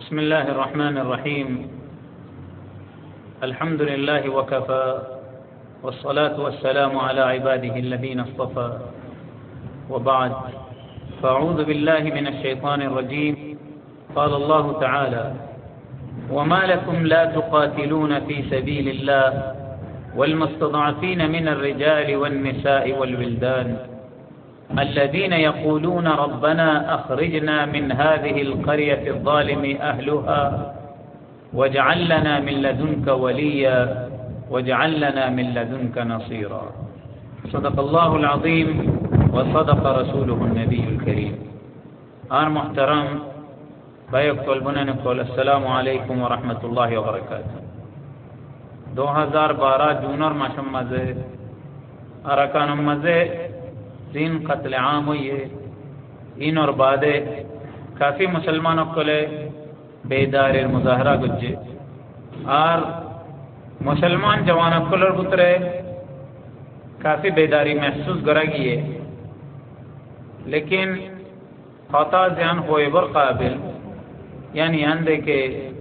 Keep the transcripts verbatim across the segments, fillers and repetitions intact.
بسم الله الرحمن الرحيم. الحمد لله وكفى، والصلاة والسلام على عباده الذين اصطفى، وبعد، فأعوذ بالله من الشيطان الرجيم. قال الله تعالى: وما لكم لا تقاتلون في سبيل الله والمستضعفين من الرجال والنساء والولدان الذين يقولون ربنا أخرجنا من هذه القرية الظالم أهلها واجعل لنا من لدنك وليا واجعل لنا من لدنك نصيرا. صدق الله العظيم وصدق رسوله النبي الكريم. آن محترم بھائیو طلباء نقول السلام علیکم ورحمۃ اللہ وبرکاتہ. دو ہزار بارہ جونر ماشم مزے ارکان مزے تین قتل عام ہوئی ہے. ان اور بعد کافی مسلمانوں کو لے بیدار مظاہرہ گجے اور مسلمان جوانوں کو لڑ بترے کافی بیداری محسوس گرگی ہے. لیکن خطا زیان ہوئے بر قابل یعنی اندے کے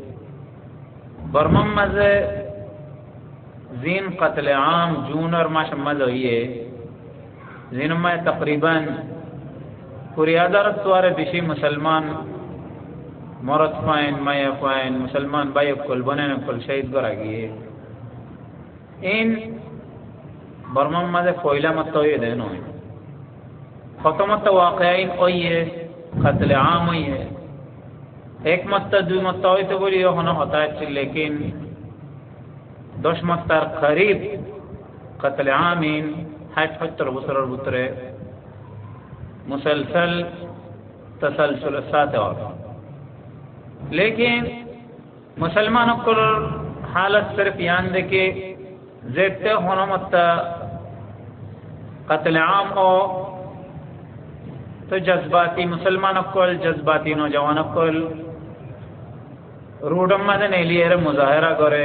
برمم مزے زین قتل عام جونر ماشم مز ہوئی ہے. زین میں تقریباً پوری ادارت سوارے بشی مسلمان مورت فائن مایا فائن مسلمان بائی کل بنے کل شہید گرا گئے. ان برمم مزے کوئلہ مت ہوئی دین ہوئی ختمت واقعین ہوئی ہے، قتل عام ہوئی ہے. ایک مت دو مت ہوئی تو بولی یہ ہونا ہوتا ہے، لیکن دوش متر قریب قتل عامین ہٹ فتر بسر بترے مسلسل تسلسل ساتھ اور. لیکن مسلمانوں کو حالت صرف یان دے کے زیدتے ہونا مت قتل عام ہو تو جذباتی مسلمانوں کو جذباتی نوجوانوں کو روڈم مدن لیے مظاہرہ کرے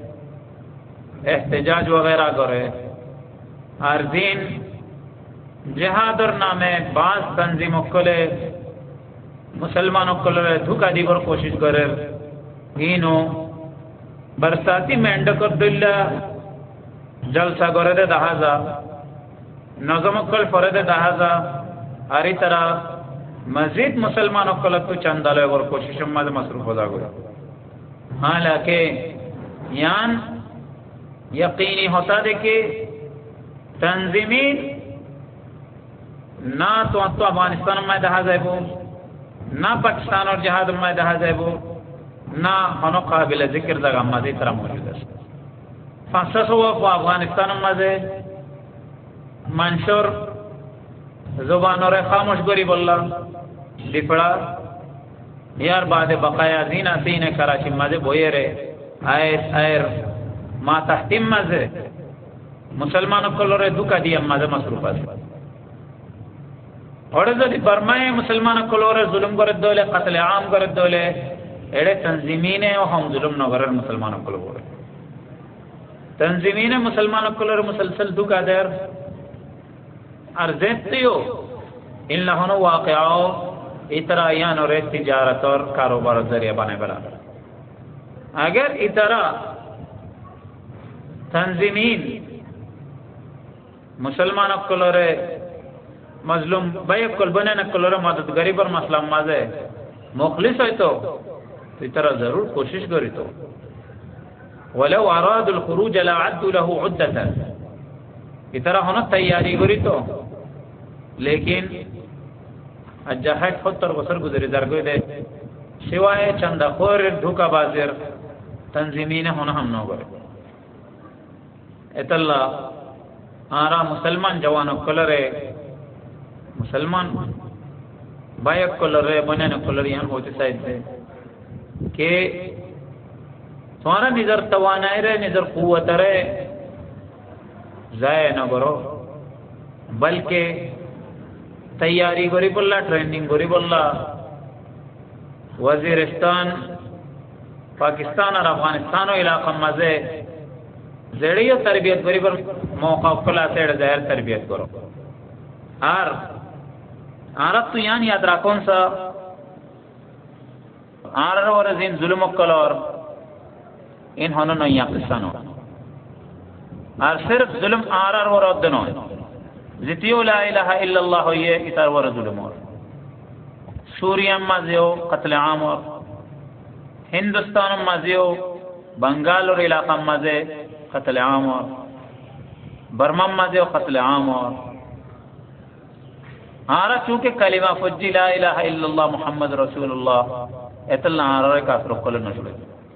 احتجاج وغیرہ کرے. ہر دن جہاد اور نامے بعض تنظیموں کو لے مسلمانوں کو لے دھوکہ دی پر کوشش کرے. اینو برساتی مینڈ کر دلہ جلسہ کرے دے دہازا نظم کل فرد دہازا ہری طرح مزید مسلمانوں کو لگ تو چند لے اور کوشش مد مصروف ہوتا گرا. حالانکہ یان یقینی ہوتا دے کہ تنظیمین نہ تو افغانستان میں دہا جائے نہ پاکستان اور جہاد میں دہا جائے نہ ہنو قابل ذکر جگہ مزے طرح موجود ہے. فانسس ہوا کو افغانستان مزے منشور زبان اور خاموش گوری بولا دپڑا یار بعد بقایا زین سین کراچی مزے بوئے رے آئے آئر ما تحتیم مزے مسلمانوں کو لڑے دھوکہ دیا مزے مصروف ہے. اور جدی برمائے مسلمانوں کو لڑے ظلم کرد دولے قتل عام کرد دولے ایڑے تنظیمین و ہم ظلم نہ کرد مسلمانوں کو لڑے تنظیمین مسلمانوں کو لڑے مسلسل دھوکہ دیر ارزیتیو ان لہنو واقعاؤ اترا یان اور تجارت اور کاروبار ذریعہ بنے بلا. اگر اترا تنظیمین مسلمانوں کو لڑے مظلوم بھائی کل بنے نہ کلورے مددگاری پر مسئلہ مازے مخلص ہوئی تو اس طرح ضرور کوشش کری تو ولو اراد الخروج لعدوا له عدة اس طرح ہونا تیاری کری تو. لیکن اجہٹ خطر وسر گزری درگوی دے سوائے چند خور دھوکہ بازر تنظیمین ہونا ہم نہ کرے. اطلاع آرا مسلمان جوانوں کلرے مسلمان بائک کلرے بنے نہ کلریان ہوتی سائد سے کہ تمہارا نظر توانائی رہے نظر قوت رہے ضائع نہ کرو بلکہ تیاری گوری بولنا ٹریننگ گوری بولنا وزیرستان پاکستان اور افغانستان و علاقہ مزے زیڑی تربیت گوری پر موقع کلا سیڑ زہر تربیت کرو. اور عرب تو یعنی یاد رکھون سا آر ور زین ظلم کلور این ہنو نو یا قصانو اور صرف ظلم آر ور ودنو زتیو لا الہ الا اللہ یہ اتر ور ظلم اور سوریا مازیو قتل عام اور ہندوستان مازیو بنگال اور علاقہ مازے قتل عام اور برما مازیو قتل عام اور آرہ چونکہ کلمہ فجی لا الہ الا اللہ محمد رسول اللہ ایتل آرہ کافر کل نشڑے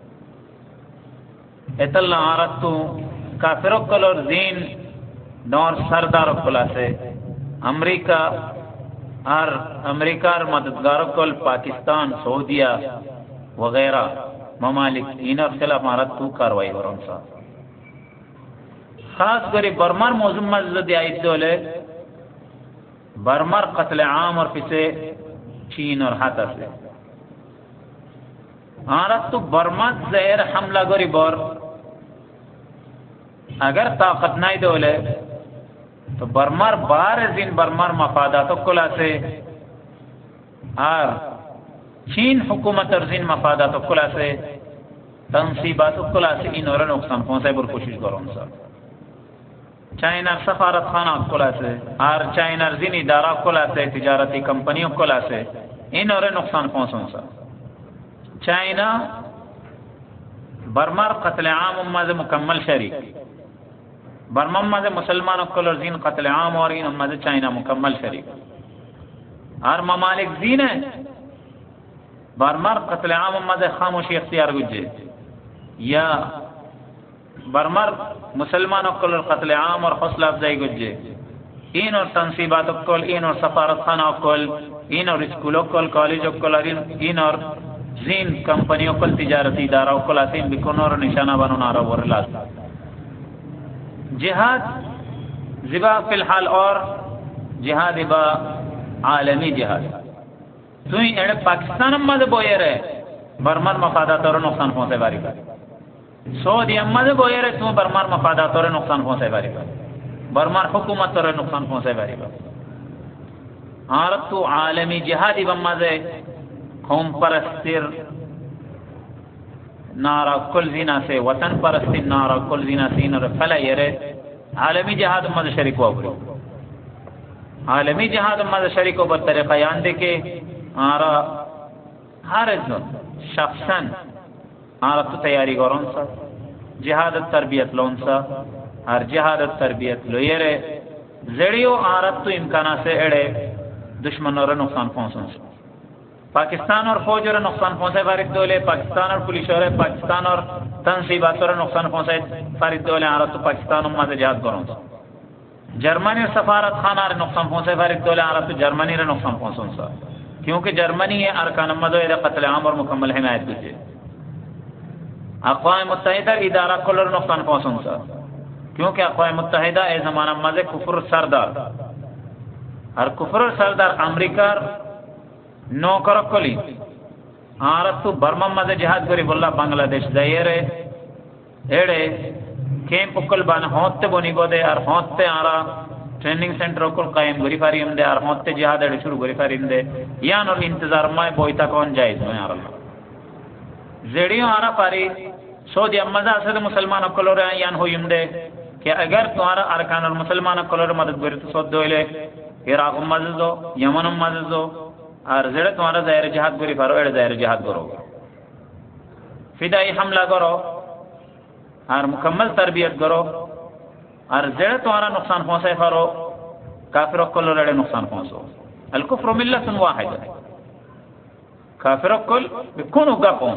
ایتل آرہ تو کافر کل اور زین نور سردار کلا سے امریکہ اور امریکہ اور مددگار کل پاکستان سعودیہ وغیرہ ممالک ان اور خلاف آرہ تو کاروائی ورن سا خاص کری برمار موضوع مزد آئیت دولے برمر قتل عام اور پسے چین اور ہاتھ سے آرت تو برما زہر حملہ گوری بور اگر طاقت نہیں دولے تو برمر بار زین برمر مفادات کلا سے اور چین حکومت اور زین مفادات کلا سے تنصیبات کلا سے ان اور نقصان پہنچے بر کوشش کروں سر چائنا سفارت خانہ کلا سے اور چائنا زین ادارہ کلا سے تجارتی کمپنیوں کلا سے ان اور نقصان پہنچوں سا چائنا برمار قتل عام امت مکمل شریک برما امت مسلمان کل زین قتل عام اور ان امت چائنا مکمل شریک اور ممالک زین ہے برمار قتل عام امت خاموشی اختیار گجے یا برمر مسلمان کل قتل عام اور حوصلہ افزائی گجے این اور تنصیبات کل این اور سفارت خانہ کل این اور اسکولوں کل کالجوں کل این اور زین کمپنیوں کل تجارتی ادارہ کل آسین بکن اور نشانہ بنو نارا ورلاس جہاد زبا فی الحال اور جہاد با عالمی جہاد تو این پاکستان امد بوئے رہے برمر مفادات اور نقصان پہنچے باری کا سعودی امد بوئے رہے تو برمار مفادات اور نقصان پہنچے باری کا برمار حکومت اور نقصان پہنچے باری کا عرب تو عالمی جہادی بمازے قوم پرستر نارا کل زینا سے وطن پرستر نارا کل زینا سین اور فلا یرے عالمی جہاد امد شریک ہوا بلو عالمی جہاد امد شریک ہوا بطریقہ یان دے کے آرہ ہر ازن شخصاً آرہ تو تیاری گورن سا جہاد تربیت لون سا ہر جہاد تربیت لو یرے زڑیو آرہ تو امکانہ سے اڑے دشمن اور نقصان پہنچن سا پاکستان اور فوج اور نقصان پہنچے فارغ دولے پاکستان اور پولیس اور پاکستان اور تنصیبات اور نقصان پہنچے فارغ دولے آرہ تو پاکستان امت جہاد گورن سا جرمنی اور سفارت خانہ اور نقصان پہنچے فارغ دولے آرہ تو جرمنی اور نقصان پہنچن سا کیونکہ جرمنی ہے ارکان امت و قتل عام اور مکمل حمایت دیجیے اقوام متحدہ ادارہ کل اور نقصان پہنچن سا کیونکہ اقوام متحدہ اے زمانہ مزے کفر سردار اور کفر سردار امریکہ نوکر کلی آرت تو برما مزے جہاد کری بولا بنگلہ دیش دائرے ایڑے کیمپ کل بان ہوتے بونی گو دے اور ہوتے آرہ ٹریننگ سینٹر کل قائم گری فاریم دے اور ہوتے جہاد ایڑے شروع گری فاریم دے یا نور انتظار مائے بوئیتا کون جائز ہوئے آرہ زیڑیوں آرہ پاری سعودی امزہ سے مسلمان کلو رہے ہیں یان ہوئیم دے کہ اگر تمہارا ارکان اور مسلمان کلو مدد گری تو سعود دوئے لے عراق مزد دو یمن مزد دو اور زیڑے تمہارا ظاہر جہاد گری فارو ایڑے ظاہر جہاد کرو فدائی حملہ کرو اور مکمل تربیت کرو اور زیڑے تمہارا نقصان پہنچے فارو کافر کل رڑے نقصان پہنچو الکفر ملت واحد کافر کل بکون اگا قوم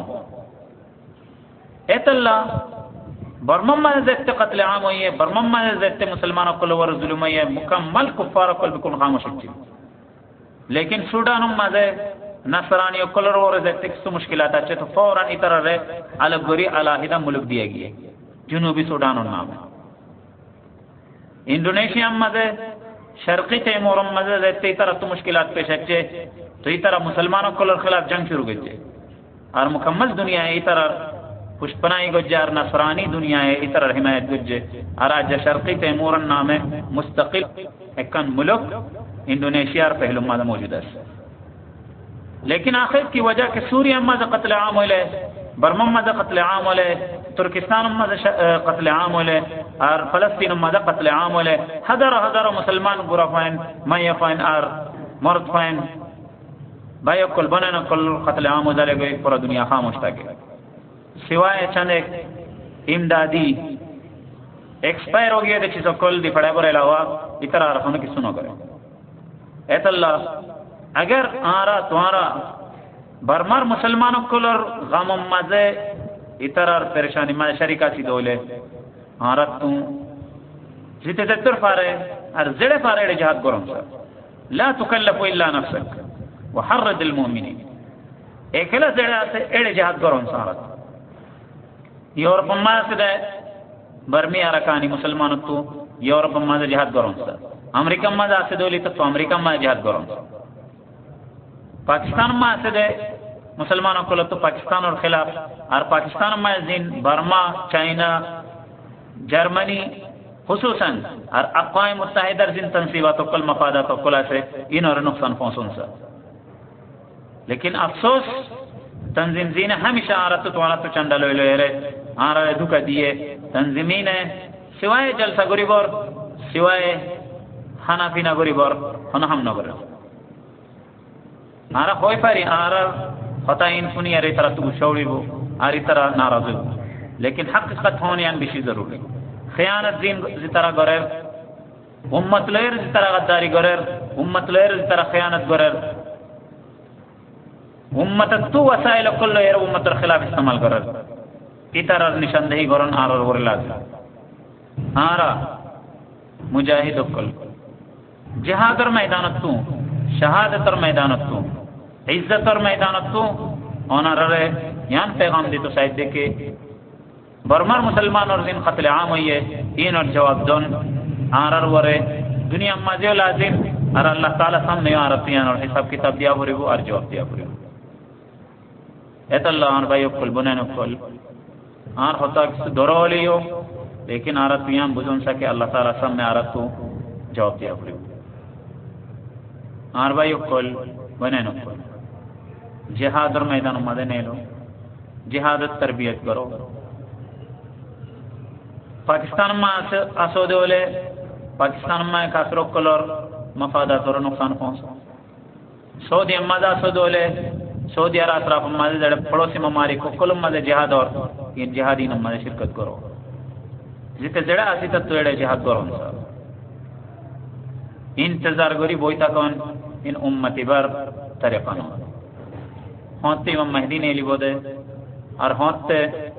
ایت اللہ برمم زیت قتل عام ہوئی ہے برمم زیت مسلمانوں کل ور ظلم ہوئی ہے مکمل کفار کل بکون خاموش ہوئی لیکن سوڈان مزے نصرانی کل ور زیت کس مشکلات اچھے تو فوراً اتر رہے الگ گری علاحدہ ملک دیا گیا جنوبی سوڈان نام ہے انڈونیشیا مزے شرقی تیمور مزے زیت اتر تو مشکلات پیش اچھے تو یہ طرح مسلمانوں کل خلاف جنگ شروع گئے اور مکمل دنیا ہے یہ طرح پشپنائی گجے اور نصرانی دنیا ہے اس طرح حمایت گجے اور آج شرقی تیمور نام ہے مستقل اکن ملک انڈونیشیا اور پہلو مادہ موجود ہے لیکن آخر کی وجہ کہ سوریہ میں قتل عام ہولے، برما میں قتل عام ہولے، ترکستان میں قتل عام ہولے، اور فلسطین میں قتل عام ہولے، ہزاروں ہزاروں مسلمان برا فائن میں فائن اور مرد فائن بھائی کل بنے نہ کل قتل عام ہو جائے گئے، پورا دنیا خاموش تھا کہ سوائے چند ایک امدادی ایکسپائر ہو گیا دیکھی سو کل دی پڑے پر علاوہ اترا رکھنے کی سنو کرے ایت اللہ اگر آرا تمہارا برمار مسلمانوں کل اور غم و مزے اترا پریشانی میں شریکہ سی دولے آرا تم جیتے تر فارے اور زڑے فارے جہاد گرم سا لا تکلف الا نفسک وحرد المؤمنین ایکلا زڑے آتے ایڑے جہاد گرم سا آرا یورپ میں سے دے برمی ارکانی مسلمانوں تو یورپ میں سے جہاد گرم سا امریکہ میں سے دولی تو امریکہ میں جہاد گرم سا پاکستان میں سے دے مسلمانوں کو تو پاکستان اور خلاف اور پاکستان میں زین برما چائنا جرمنی خصوصاً اور اقوام متحدہ زین تنصیبات و کل مفادات و کلا سے ان اور نقصان پہنچون سا لیکن افسوس تنظیم زین ہمیشہ آرت تو آرت تو چندہ لوئے لوئے رہے آرہ دھوکہ دیے تنظیمین ہے سوائے جلسہ گوری بور سوائے خانہ پینا گوری بور خانہ ہم نہ گوری آرہ خوئی پاری آرہ خطا انفونی اری طرح تو شوری بو اری طرح ناراض ہو لیکن حقیقت ہونی ان بشی ضروری خیانت زین زی طرح گرر امت لیر زی طرح غداری گرر امت لیر زی طرح خیانت گرر امت تو وسائل کل لیر امت خلاف استعمال گرر ای طرح نشاندہی گرن آرہ ورلاد آرہ مجاہد کل جہاد اور میدانت تو شہادت اور میدانت تو عزت اور میدانت تو اونا رہے یہاں پیغام دی تو شاید دے کہ برمار مسلمان اور زین قتل عام ہوئی ہے این اور جواب دون آرار ورے دنیا مازیو لازم اور اللہ تعالیٰ سامنے آرتیان اور حساب کتاب دیا بری وہ اور جواب دیا بری ایت اللہ آن بھائی اکل بنین اکل آن خطا کسی دورو لیو لیکن آرتیان بزن سکے اللہ تعالیٰ سامنے آرتو جواب دیا بری آن بھائی اکل بنین اکل جہاد اور میدان مدنے لو جہادت تربیت کرو پاکستان میں آسو دولے پاکستان میں کافروں کلور مفادات اور نقصان پہنچا سعودی امازہ آسو دولے سعودی عرب اطراف امازہ جڑے پڑوسی ممالک کو کل امازہ جہاد اور یہ جہادی نمازہ شرکت کرو جیتے جڑے آسی تک تو ایڑے جہاد کرو انسا انتظار گوری بوئیتا کون ان امتی بر طریقہ نو ہونتے امام مہدی نے لی بودے اور ہونتے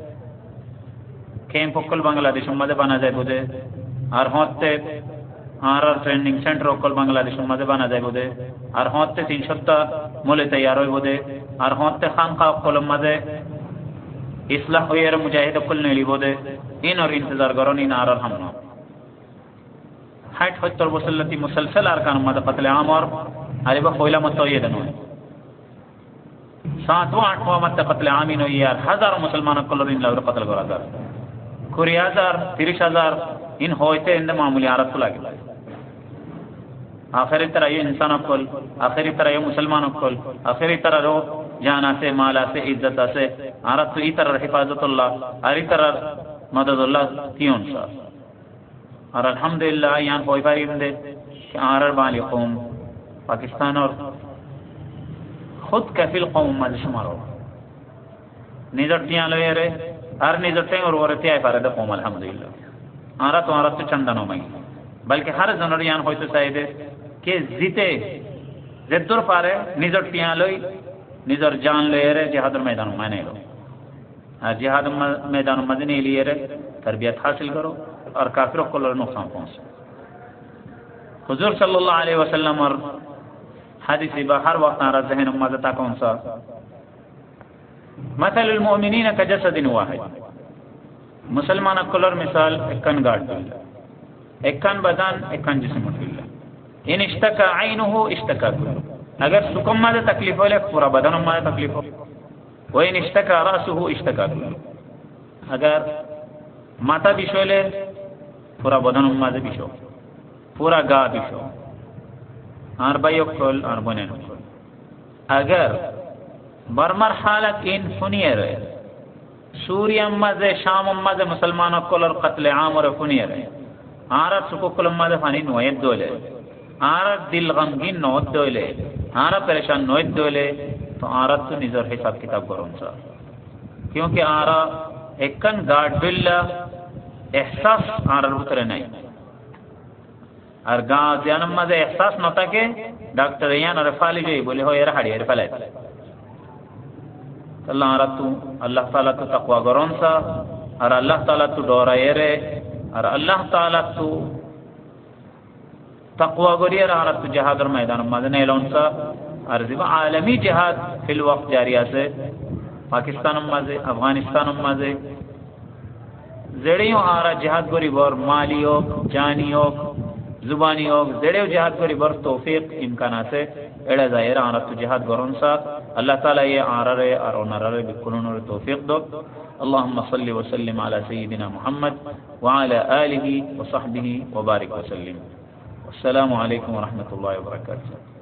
کیمپ کل بنگلہ دیش امدے بنا جائے بودے اور ہونتے آرار ٹریننگ سینٹر کل بنگلہ دیش امدے بنا جائے بودے اور ہونتے تین شتہ مولے تیار ہوئے بودے اور ہونتے خانقاہ کل امدے اصلاح ہوئی ہے مجاہد کل نے لی بودے ان اور انتظار کرون ان آرار ہم نو ہائٹ ہوئی طور بسلتی مسلسل ارکان امدے قتل عام اور علیبہ خویلہ متویدن ہوئے ساتواں آٹھواں مت قتل عامین ہوئی ہے ہزاروں مسلمانوں کلر ان لوگ قتل کرا کر کوری ہزار تیرش ہزار ان ہوئیتے اندے معمولی عرب کو لگے آخری طرح یہ انسانوں کل آخری طرح یہ مسلمانوں کل آخری طرح رو جانا سے مالا سے عزت سے عرب تو ای طرح حفاظت اللہ اری طرح مدد اللہ تیون سا اور الحمدللہ یہاں ہوئی پاری اندے کہ عرب والی قوم پاکستان اور خود کفیل قوم مجھ شمارو نظرتیاں لوئے رہے ہر نظرتیں اور ورتی آئے پارے دا قوم الحمدللہ آرہ تو آرہ تو چندنوں میں بلکہ ہر زنریان ہوئی تو سائدے کہ زیتے زدر پارے نظرتیاں لوئی نظر جان لوئے رہے جہاد میدان میں نہیں لو جہاد میدان مدنی لیے رہے تربیت حاصل کرو اور کافروں کو لڑ نقصان پہنچ حضور صلی اللہ علیہ وسلم اور حدیث با ہر وقت آرہ ذہن امازتا کون سا مثل المؤمنین کا جسد واحد مسلمان کلر مثال اکن گاڑ دلہ اکن بدن اکن جسم دلہ ان اشتکا عینہو اشتکا کلو اگر سکم مادہ تکلیف ہو لے پورا بدن مادہ تکلیف ہو و ان اشتکا راسہو اشتکا کلو اگر ماتا بشو لے پورا بدن مادہ بشو پورا گا بشو آر بائی اکل آر بنین اکل اگر برمر حالت این فنیر سوری امز شام امز مسلمانوں کلر قتل عام اور فنیر آرت سکو کل امز فانی نوید دولے آرت دل غمگین نوید دولے آرت پریشان نوید دولے تو آرت تو نظر حساب کتاب کرون سا کیونکہ آرہ ایکن گاڑ بلا احساس آرہ اترے نہیں اور گاں زیانم مزے احساس نوتا کہ ڈاکٹر ایان اور فالی جوئی بولے ہو یہ رہا یہ فلائے اللہ آرہ تو اللہ تعالیٰ تو تقوی گرون سا اور اللہ تعالیٰ تو دورا یہ رے اور اللہ تعالیٰ تو تقوی گری اور آرہ تو جہاد اور میدان مزنے لون سا اور زیبا عالمی جہاد فی الوقت جاریہ سے پاکستان مزے افغانستان مزے زیڑیوں آرہ جہاد گری بور مالی ہوک جانی ہوک زبانی ہوک زیڑیوں جہاد گری بور توفیق امکانات سے ایڑا ظاہر آرہ تو جہاد گرون سا اللہ تعالیٰ یہ آرہ رے اور انہ رے بکنون رے توفیق دو اللہم صلی وسلم علی سیدنا محمد وعلى آلہ وصحبہ وبارک وسلم السلام علیکم ورحمۃ اللہ وبرکاتہ.